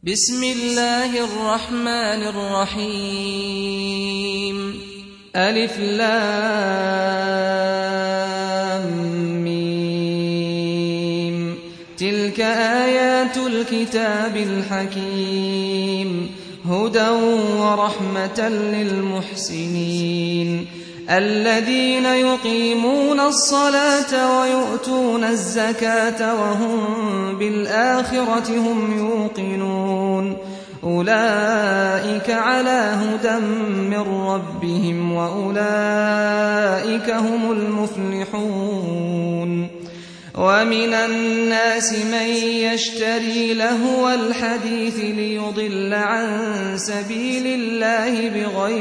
بسم الله الرحمن الرحيم ألف لام ميم تلك آيات الكتاب الحكيم هدى ورحمة للمحسنين الذين يقيمون الصلاة ويؤتون الزكاة وهم بالآخرة هم يوقنون أولئك على هدى من ربهم وأولئك هم المفلحون ومن الناس من يشتري لهو الحديث ليضل عن سبيل الله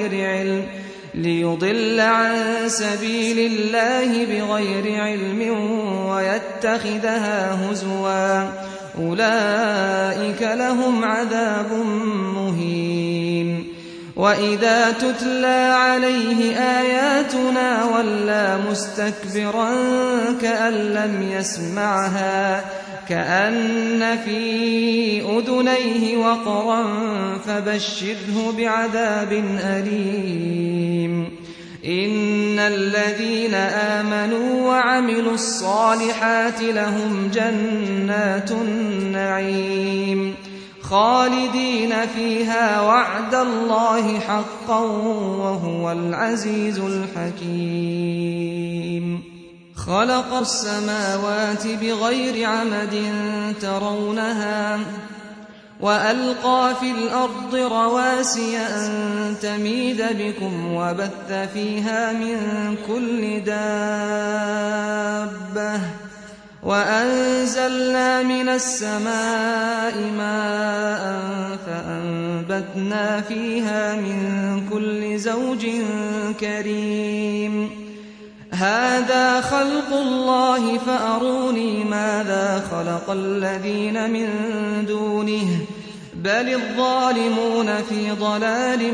بغير علم ويتخذها هزوا أولئك لهم عذاب مهين وإذا تتلى عليه آياتنا ولى مستكبرا كأن لم يسمعها كأن في أذنيه وقرا فبشره بعذاب أليم إن الذين آمنوا وعملوا الصالحات لهم جنات النعيم خالدين فيها وعد الله حقا وهو العزيز الحكيم خلق السماوات بغير عمد ترونها وألقى في الأرض رواسي أن تميد بكم وبث فيها من كل دابة وأنزلنا من السماء ماء فأنبتنا فيها من كل زوج كريم هذا خلق الله فأروني ماذا خلق الذين من دونه بل الظالمون في ضلال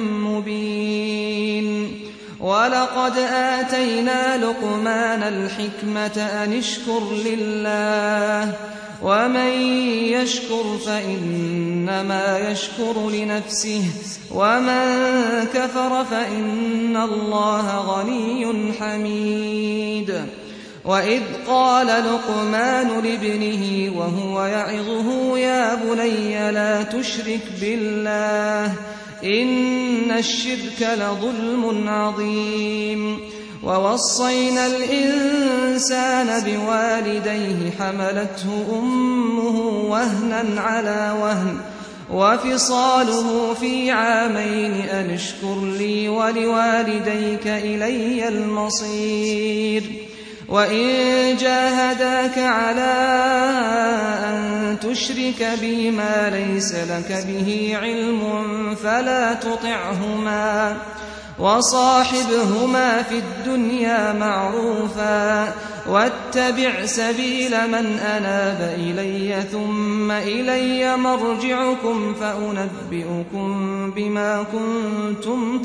مبين ولقد آتينا لقمان الحكمة أن اشكر لله ومن يشكر فإنما يشكر لنفسه ومن كفر فإن الله غني حميد وإذ قال لقمان لابنه وهو يعظه يا بني لا تشرك بالله إن الشرك لظلم عظيم ووصينا الإنسان بوالديه حملته أمه وهنا على وهن وفصاله في عامين أن اشكر لي ولوالديك إلي المصير وإن جاهداك على أن تشرك بي ما ليس لك به علم فلا تطعهما وصاحبهما في الدنيا معروفا واتبع سبيل من أناب إلي ثم إلي مرجعكم فأنبئكم بما كنتم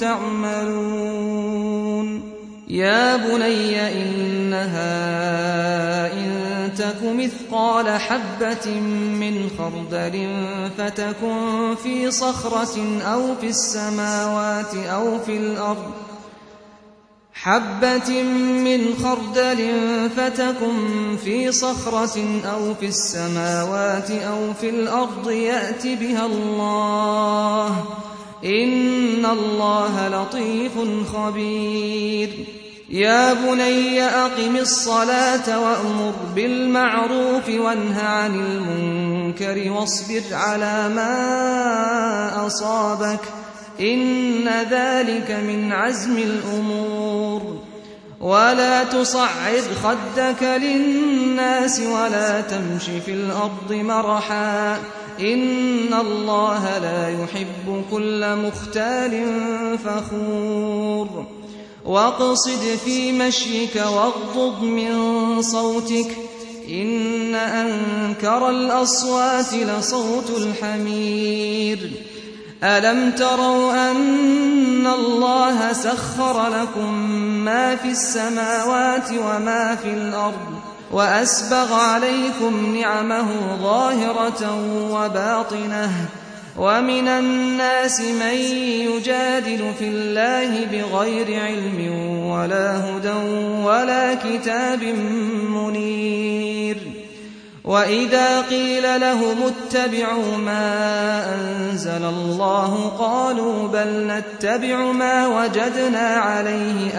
تعملون يا بني إنها إن تك مثقال حبة من خردل فتكن في صخرة أو في السماوات أو في الأرض حبة من خردل فتكن في صخرة أو في السماوات أو في الأرض يأت بها الله إن الله لطيف خبير يا بني أقم الصلاة وأمر بالمعروف وانه عن المنكر واصبر على ما أصابك إن ذلك من عزم الأمور ولا تصعد خدك للناس ولا تمش في الأرض مرحا إن الله لا يحب كل مختال فخور واقصد في مشيك واغضض من صوتك إن أنكر الأصوات لصوت الحمير ألم تروا أن الله سخر لكم ما في السماوات وما في الأرض وأسبغ عليكم نعمه ظاهرة وباطنة ومن الناس من يجادل في الله بغير علم ولا هدى ولا كتاب منير وإذا قيل لهم اتبعوا ما أنزل الله قالوا بل نتبع ما وجدنا عليه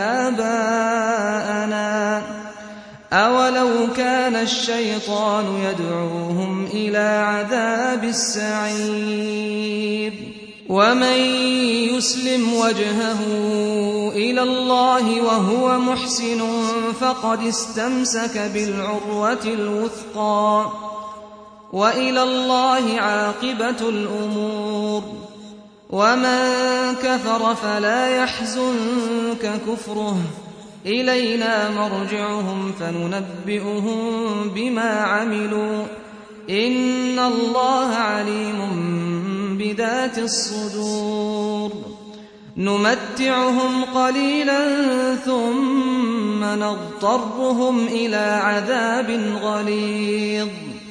آباءنا أولو كان الشيطان يدعوهم إلى عذاب السعير ومن يسلم وجهه إلى الله وهو محسن فقد استمسك بالعروة الوثقى وإلى الله عاقبة الأمور ومن كفر فلا يحزنك كفره إلينا مرجعهم فننبئهم بما عملوا إن الله عليم بذات الصدور نمتعهم قليلا ثم نضطرهم إلى عذاب غليظ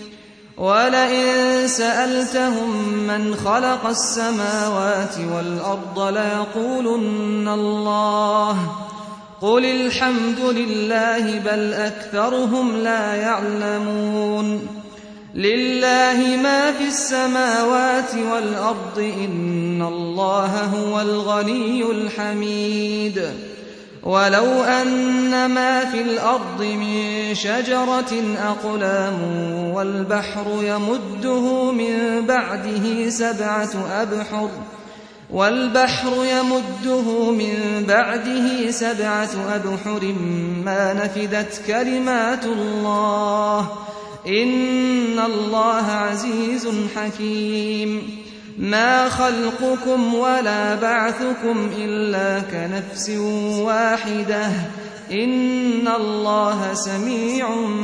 ولئن سألتهم من خلق السماوات والأرض ليقولن الله قل الحمد لله بل أكثرهم لا يعلمون لله ما في السماوات والأرض إن الله هو الغني الحميد ولو أن ما في الأرض من شجرة أقلام والبحر يمده من بعده سبعة أبحر ما نفدت كلمات الله إن الله عزيز حكيم ما خلقكم ولا بعثكم إلا كنفس واحدة إن الله سميع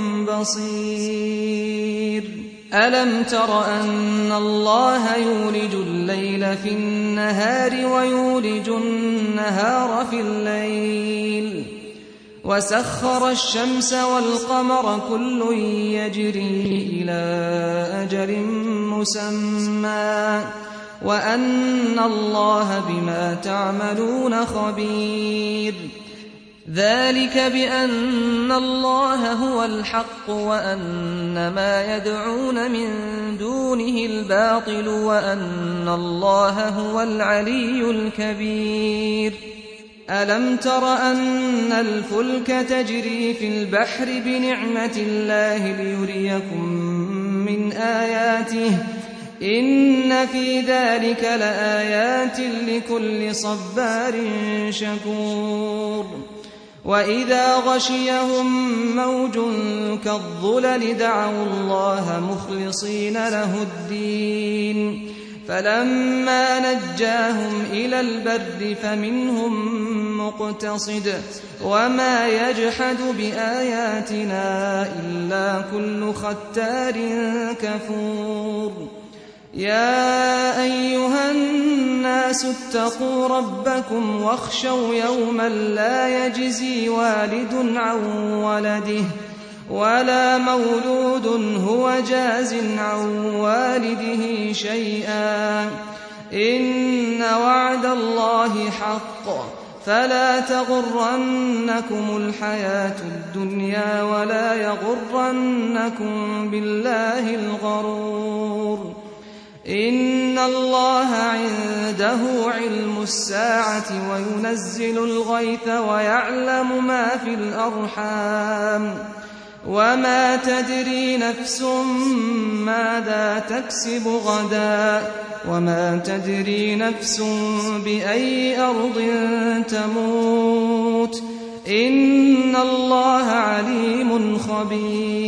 بصير ألم تر أن الله يولج الليل في النهار ويولج النهار في الليل وسخر الشمس والقمر كل يجري إلى أجل مسمى وأن الله بما تعملون خبير ذلك بأن الله هو الحق وأن ما يدعون من دونه الباطل وأن الله هو العلي الكبير ألم تر أن الفلك تجري في البحر بنعمة الله ليريكم من آياته إن في ذلك لآيات لكل صبار شكور وإذا غشيهم موج كالظلل دعوا الله مخلصين له الدين فلما نجاهم إلى البر فمنهم مقتصد وما يجحد بآياتنا إلا كل ختار كفور يا أيها الناس اتقوا ربكم واخشوا يوما لا يجزي والد عن ولده ولا مولود هو جاز عن والده شيئا إن وعد الله حق فلا تغرنكم الحياة الدنيا ولا يغرنكم بالله الغرور إن الله عنده علم الساعة وينزل الغيث ويعلم ما في الأرحام وما تدري نفس ماذا تكسب غدا وما تدري نفس بأي أرض تموت إن الله عليم خبير